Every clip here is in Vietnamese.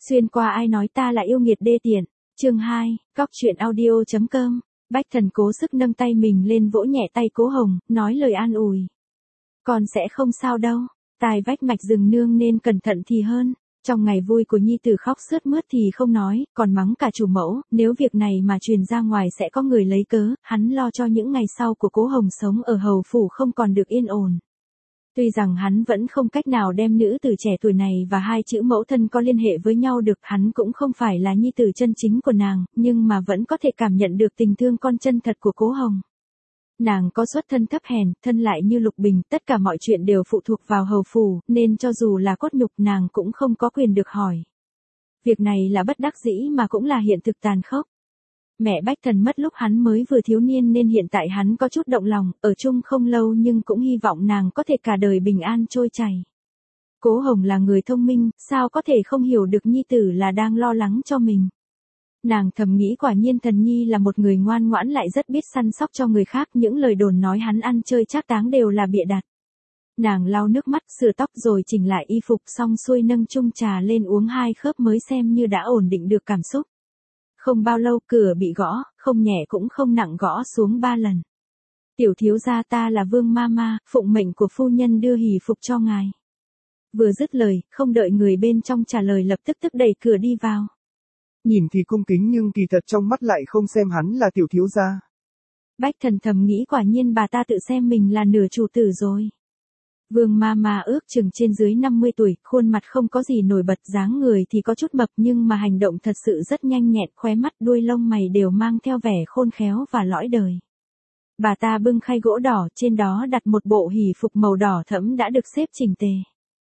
Xuyên qua ai nói ta là yêu nghiệt đê tiện. Chương 2, Góc truyện audio.com. Bách Thần cố sức nâng tay mình lên vỗ nhẹ tay Cố Hồng, nói lời an ủi. Con sẽ không sao đâu, tai vách mạch rừng nương nên cẩn thận thì hơn. Trong ngày vui của nhi tử khóc sướt mướt thì không nói, còn mắng cả chủ mẫu, nếu việc này mà truyền ra ngoài sẽ có người lấy cớ, hắn lo cho những ngày sau của Cố Hồng sống ở hầu phủ không còn được yên ổn. Tuy rằng hắn vẫn không cách nào đem nữ tử trẻ tuổi này và hai chữ mẫu thân có liên hệ với nhau được, hắn cũng không phải là nhi tử chân chính của nàng, nhưng mà vẫn có thể cảm nhận được tình thương con chân thật của Cố Hồng. Nàng có xuất thân thấp hèn, thân lại như lục bình, tất cả mọi chuyện đều phụ thuộc vào hầu phủ, nên cho dù là cốt nhục nàng cũng không có quyền được hỏi. Việc này là bất đắc dĩ mà cũng là hiện thực tàn khốc. Mẹ Bách Thần mất lúc hắn mới vừa thiếu niên nên hiện tại hắn có chút động lòng, ở chung không lâu nhưng cũng hy vọng nàng có thể cả đời bình an trôi chảy. Cố Hồng là người thông minh, sao có thể không hiểu được nhi tử là đang lo lắng cho mình. Nàng thầm nghĩ quả nhiên Thần Nhi là một người ngoan ngoãn lại rất biết săn sóc cho người khác, những lời đồn nói hắn ăn chơi trác táng đều là bịa đặt. Nàng lau nước mắt, sửa tóc rồi chỉnh lại y phục xong xuôi nâng chung trà lên uống 2 khớp mới xem như đã ổn định được cảm xúc. Không bao lâu cửa bị gõ, không nhẹ cũng không nặng gõ xuống 3 lần. Tiểu thiếu gia ta là Vương Mama, phụng mệnh của phu nhân đưa hỷ phục cho ngài. Vừa dứt lời, không đợi người bên trong trả lời lập tức đẩy cửa đi vào. Nhìn thì cung kính nhưng kỳ thật trong mắt lại không xem hắn là tiểu thiếu gia. Bách Thần thầm nghĩ quả nhiên bà ta tự xem mình là nửa chủ tử rồi. Vương Mama ước chừng trên dưới 50 tuổi, khuôn mặt không có gì nổi bật, dáng người thì có chút mập nhưng mà hành động thật sự rất nhanh nhẹn, khóe mắt đuôi lông mày đều mang theo vẻ khôn khéo và lõi đời. Bà ta bưng khay gỗ đỏ, trên đó đặt một bộ hỷ phục màu đỏ thẫm đã được xếp chỉnh tề.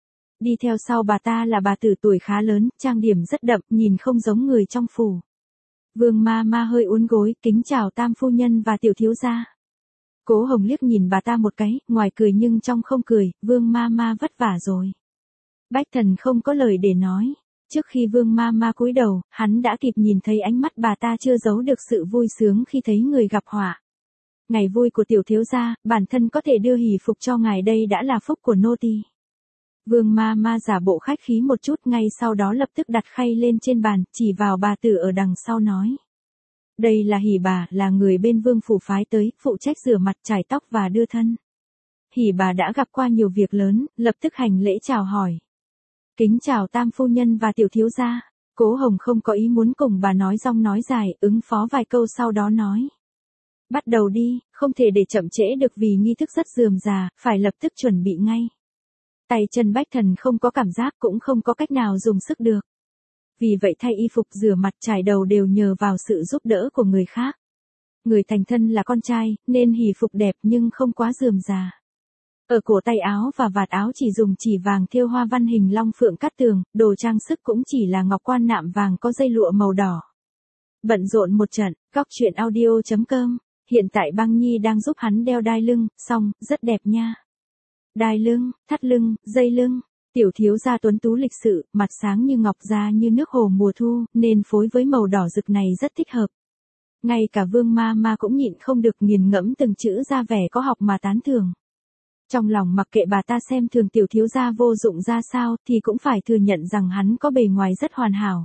Đi theo sau bà ta là bà tử tuổi khá lớn, trang điểm rất đậm, nhìn không giống người trong phủ. Vương Mama hơi uốn gối, kính chào tam phu nhân và tiểu thiếu gia. Cố Hồng liếc nhìn bà ta một cái, ngoài cười nhưng trong không cười, Vương Mama vất vả rồi. Bách Thần không có lời để nói. Trước khi Vương Mama cúi đầu, hắn đã kịp nhìn thấy ánh mắt bà ta chưa giấu được sự vui sướng khi thấy người gặp họa. Ngày vui của tiểu thiếu gia, bản thân có thể đưa hỷ phục cho ngài đây đã là phúc của nô tỳ. Vương Mama giả bộ khách khí một chút, ngay sau đó lập tức đặt khay lên trên bàn, chỉ vào bà tử ở đằng sau nói. Đây là hỷ bà, là người bên vương phủ phái tới, phụ trách rửa mặt, chải tóc và đưa thân. Hỷ bà đã gặp qua nhiều việc lớn, lập tức hành lễ chào hỏi. Kính chào tam phu nhân và tiểu thiếu gia. Cố Hồng không có ý muốn cùng bà nói rong nói dài, ứng phó vài câu sau đó nói. Bắt đầu đi, không thể để chậm trễ được vì nghi thức rất rườm rà, phải lập tức chuẩn bị ngay. Tay chân Bách Thần không có cảm giác cũng không có cách nào dùng sức được. Vì vậy thay y phục, rửa mặt, chải đầu đều nhờ vào sự giúp đỡ của người khác. Người thành thân là con trai, nên hỷ phục đẹp nhưng không quá rườm rà. Ở cổ tay áo và vạt áo chỉ dùng chỉ vàng thêu hoa văn hình long phượng cát tường, đồ trang sức cũng chỉ là ngọc quan nạm vàng có dây lụa màu đỏ. Bận rộn một trận, Góc truyện audio.com. Hiện tại Băng Nhi đang giúp hắn đeo đai lưng, xong, rất đẹp nha. Đai lưng, thắt lưng, dây lưng. Tiểu thiếu gia tuấn tú lịch sự, mặt sáng như ngọc, da như nước hồ mùa thu, nên phối với màu đỏ rực này rất thích hợp. Ngay cả Vương Mama cũng nhịn không được nghiền ngẫm từng chữ ra vẻ có học mà tán thưởng. Trong lòng mặc kệ bà ta xem thường tiểu thiếu gia vô dụng ra sao thì cũng phải thừa nhận rằng hắn có bề ngoài rất hoàn hảo.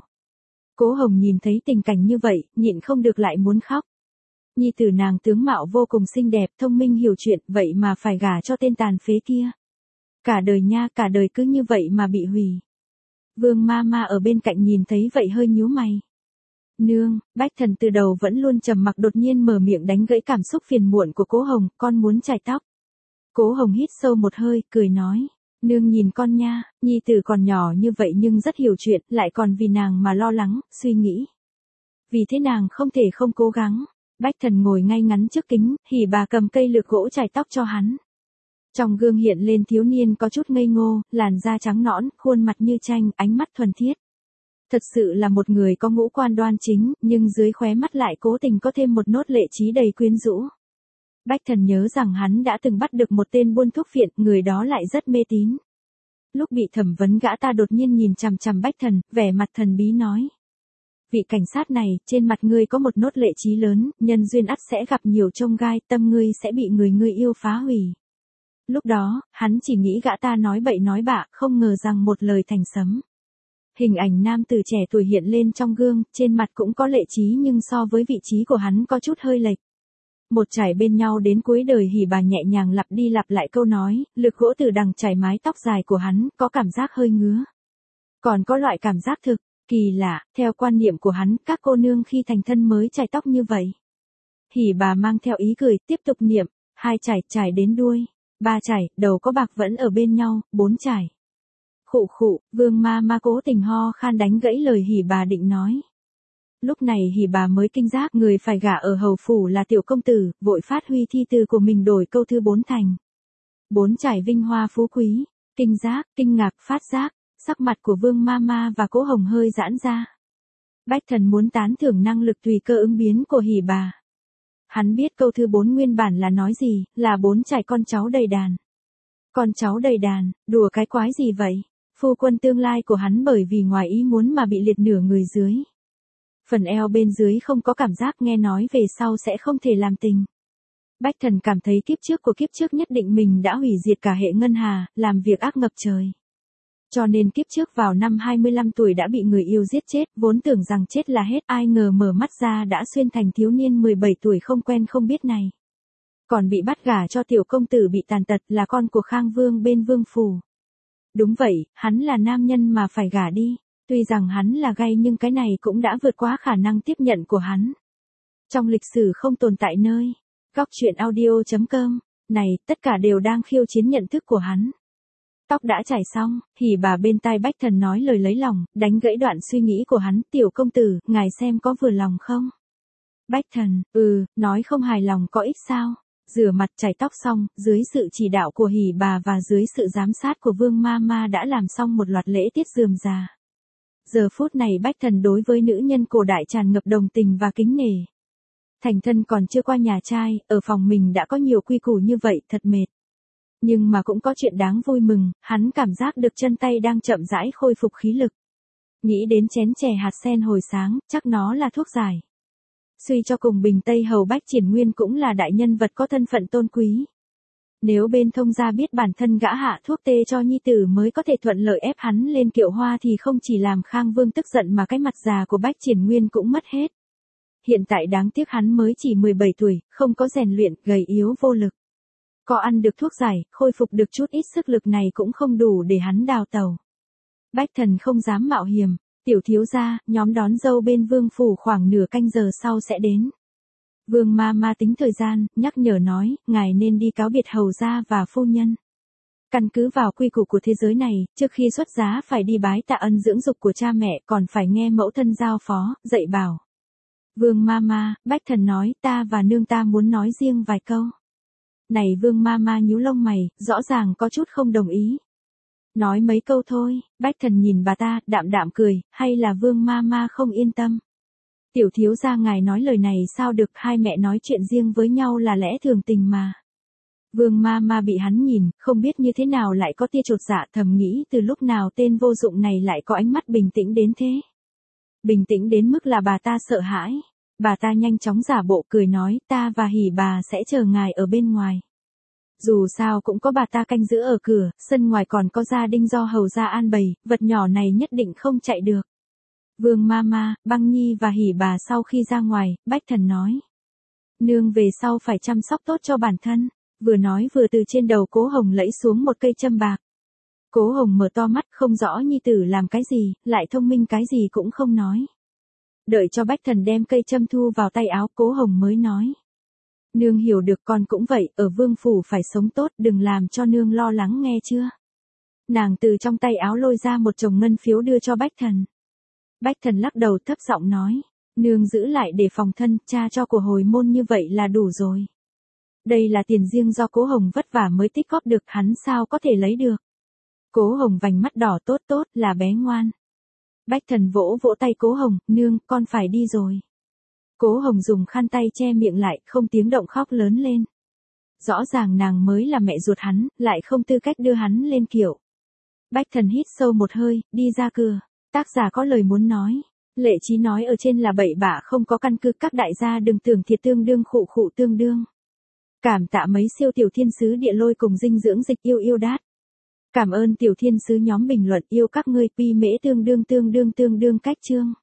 Cố Hồng nhìn thấy tình cảnh như vậy, nhịn không được lại muốn khóc. Nhi tử nàng tướng mạo vô cùng xinh đẹp, thông minh hiểu chuyện, vậy mà phải gả cho tên tàn phế kia. Cả đời nha, cả đời cứ như vậy mà bị hủy. Vương Mama ở bên cạnh nhìn thấy vậy hơi nhíu mày. Nương, Bách Thần từ đầu vẫn luôn trầm mặc đột nhiên mở miệng đánh gãy cảm xúc phiền muộn của Cố Hồng, con muốn chải tóc. Cố Hồng hít sâu một hơi, cười nói. Nương nhìn con nha, nhi tử còn nhỏ như vậy nhưng rất hiểu chuyện, lại còn vì nàng mà lo lắng, suy nghĩ. Vì thế nàng không thể không cố gắng. Bách Thần ngồi ngay ngắn trước kính, hỉ bà cầm cây lược gỗ chải tóc cho hắn. Trong gương hiện lên thiếu niên có chút ngây ngô, làn da trắng nõn, khuôn mặt như tranh, ánh mắt thuần khiết. Thật sự là một người có ngũ quan đoan chính, nhưng dưới khóe mắt lại cố tình có thêm một nốt lệ trí đầy quyến rũ. Bách Thần nhớ rằng hắn đã từng bắt được một tên buôn thuốc phiện, người đó lại rất mê tín. Lúc bị thẩm vấn gã ta đột nhiên nhìn chằm chằm Bách Thần, vẻ mặt thần bí nói. Vị cảnh sát này, trên mặt ngươi có một nốt lệ trí lớn, nhân duyên ắt sẽ gặp nhiều chông gai, tâm ngươi sẽ bị người ngươi yêu phá hủy. Lúc đó, hắn chỉ nghĩ gã ta nói bậy nói bạ, không ngờ rằng một lời thành sấm. Hình ảnh nam tử trẻ tuổi hiện lên trong gương, trên mặt cũng có lệ trí nhưng so với vị trí của hắn có chút hơi lệch. Một trải bên nhau đến cuối đời hỉ bà nhẹ nhàng lặp đi lặp lại câu nói, lực gỗ từ đằng trải mái tóc dài của hắn, có cảm giác hơi ngứa. Còn có loại cảm giác thực, kỳ lạ, theo quan niệm của hắn, các cô nương khi thành thân mới chải tóc như vậy. Hỉ bà mang theo ý cười, tiếp tục niệm, 2 trải đến đuôi, 3 trải, đầu có bạc vẫn ở bên nhau, 4 trải. Khụ khụ, Vương ma ma cố tình ho khan đánh gãy lời hỉ bà định nói. Lúc này hỉ bà mới kinh giác người phải gả ở hầu phủ là tiểu công tử, vội phát huy thi từ của mình đổi câu thứ 4 thành. 4 trải vinh hoa phú quý, kinh giác, kinh ngạc, phát giác, sắc mặt của Vương ma ma và Cố Hồng hơi giãn ra. Bách Thần muốn tán thưởng năng lực tùy cơ ứng biến của hỉ bà. Hắn biết câu thứ 4 nguyên bản là nói gì, là 4 trải con cháu đầy đàn. Con cháu đầy đàn, đùa cái quái gì vậy? Phu quân tương lai của hắn bởi vì ngoài ý muốn mà bị liệt nửa người dưới. Phần eo bên dưới không có cảm giác, nghe nói về sau sẽ không thể làm tình. Bách Thần cảm thấy kiếp trước của kiếp trước nhất định mình đã hủy diệt cả hệ ngân hà, làm việc ác ngập trời. Cho nên kiếp trước vào năm 25 tuổi đã bị người yêu giết chết, vốn tưởng rằng chết là hết, ai ngờ mở mắt ra đã xuyên thành thiếu niên 17 tuổi không quen không biết này. Còn bị bắt gả cho tiểu công tử bị tàn tật, là con của Khang Vương bên Vương phủ. Đúng vậy, hắn là nam nhân mà phải gả đi. Tuy rằng hắn là gay nhưng cái này cũng đã vượt quá khả năng tiếp nhận của hắn. Trong lịch sử không tồn tại nơi. Góc truyện audio.com. Này, tất cả đều đang khiêu chiến nhận thức của hắn. Tóc đã chải xong, hỉ bà bên tai Bách Thần nói lời lấy lòng, đánh gãy đoạn suy nghĩ của hắn, tiểu công tử, ngài xem có vừa lòng không? Bách Thần, nói không hài lòng có ích sao? Rửa mặt chải tóc xong, dưới sự chỉ đạo của hỉ bà và dưới sự giám sát của Vương ma ma đã làm xong một loạt lễ tiết rườm rà. Giờ phút này Bách Thần đối với nữ nhân cổ đại tràn ngập đồng tình và kính nể. Thành thân còn chưa qua nhà trai, ở phòng mình đã có nhiều quy củ như vậy, thật mệt. Nhưng mà cũng có chuyện đáng vui mừng, hắn cảm giác được chân tay đang chậm rãi khôi phục khí lực. Nghĩ đến chén chè hạt sen hồi sáng, chắc nó là thuốc giải. Suy cho cùng Bình Tây Hầu Bách Triển Nguyên cũng là đại nhân vật có thân phận tôn quý. Nếu bên thông gia biết bản thân gã hạ thuốc tê cho nhi tử mới có thể thuận lợi ép hắn lên kiệu hoa thì không chỉ làm Khang Vương tức giận mà cái mặt già của Bách Triển Nguyên cũng mất hết. Hiện tại đáng tiếc hắn mới chỉ 17 tuổi, không có rèn luyện, gầy yếu vô lực. Có ăn được thuốc giải, khôi phục được chút ít sức lực này cũng không đủ để hắn đào tẩu. Bách Thần không dám mạo hiểm, tiểu thiếu gia, nhóm đón dâu bên Vương phủ khoảng nửa canh giờ sau sẽ đến. Vương ma ma tính thời gian, nhắc nhở nói, ngài nên đi cáo biệt hầu gia và phu nhân. Căn cứ vào quy củ của thế giới này, trước khi xuất giá phải đi bái tạ ân dưỡng dục của cha mẹ, còn phải nghe mẫu thân giao phó, dạy bảo. Vương ma ma, Bách Thần nói, ta và nương ta muốn nói riêng vài câu. Này Vương ma ma nhíu lông mày, rõ ràng có chút không đồng ý. Nói mấy câu thôi, Bách Thần nhìn bà ta, đạm đạm cười, hay là Vương ma ma không yên tâm. Tiểu thiếu gia ngài nói lời này sao được, hai mẹ nói chuyện riêng với nhau là lẽ thường tình mà. Vương ma ma bị hắn nhìn, không biết như thế nào lại có tia chột dạ, thầm nghĩ từ lúc nào tên vô dụng này lại có ánh mắt bình tĩnh đến thế. Bình tĩnh đến mức là bà ta sợ hãi. Bà ta nhanh chóng giả bộ cười nói, ta và hỉ bà sẽ chờ ngài ở bên ngoài. Dù sao cũng có bà ta canh giữ ở cửa, sân ngoài còn có gia đình do hầu gia an bày, vật nhỏ này nhất định không chạy được. Vương ma ma, Băng Nhi và hỉ bà sau khi ra ngoài, Bách Thần nói. Nương về sau phải chăm sóc tốt cho bản thân, vừa nói vừa từ trên đầu Cố Hồng lẫy xuống một cây châm bạc. Cố Hồng mở to mắt không rõ nhi tử làm cái gì, lại thông minh cái gì cũng không nói. Đợi cho Bách Thần đem cây châm thu vào tay áo, Cố Hồng mới nói. Nương hiểu được, con cũng vậy, ở Vương phủ phải sống tốt, đừng làm cho nương lo lắng nghe chưa. Nàng từ trong tay áo lôi ra một chồng ngân phiếu đưa cho Bách Thần. Bách Thần lắc đầu thấp giọng nói, nương giữ lại để phòng thân, cha cho của hồi môn như vậy là đủ rồi. Đây là tiền riêng do Cố Hồng vất vả mới tích góp được, hắn sao có thể lấy được. Cố Hồng vành mắt đỏ, tốt tốt, là bé ngoan. Bách Thần vỗ vỗ tay Cố Hồng, nương, con phải đi rồi. Cố Hồng dùng khăn tay che miệng lại, không tiếng động khóc lớn lên. Rõ ràng nàng mới là mẹ ruột hắn, lại không tư cách đưa hắn lên kiệu. Bách Thần hít sâu một hơi, đi ra cửa. Tác giả có lời muốn nói. Lệ Chí nói ở trên là bậy bạ không có căn cứ, các đại gia đừng tưởng thiệt tương đương khụ khụ tương đương. Cảm tạ mấy siêu tiểu thiên sứ địa lôi cùng dinh dưỡng dịch yêu yêu đát. Cảm ơn tiểu thiên sứ nhóm bình luận yêu các ngươi pi mễ tương đương cách chương.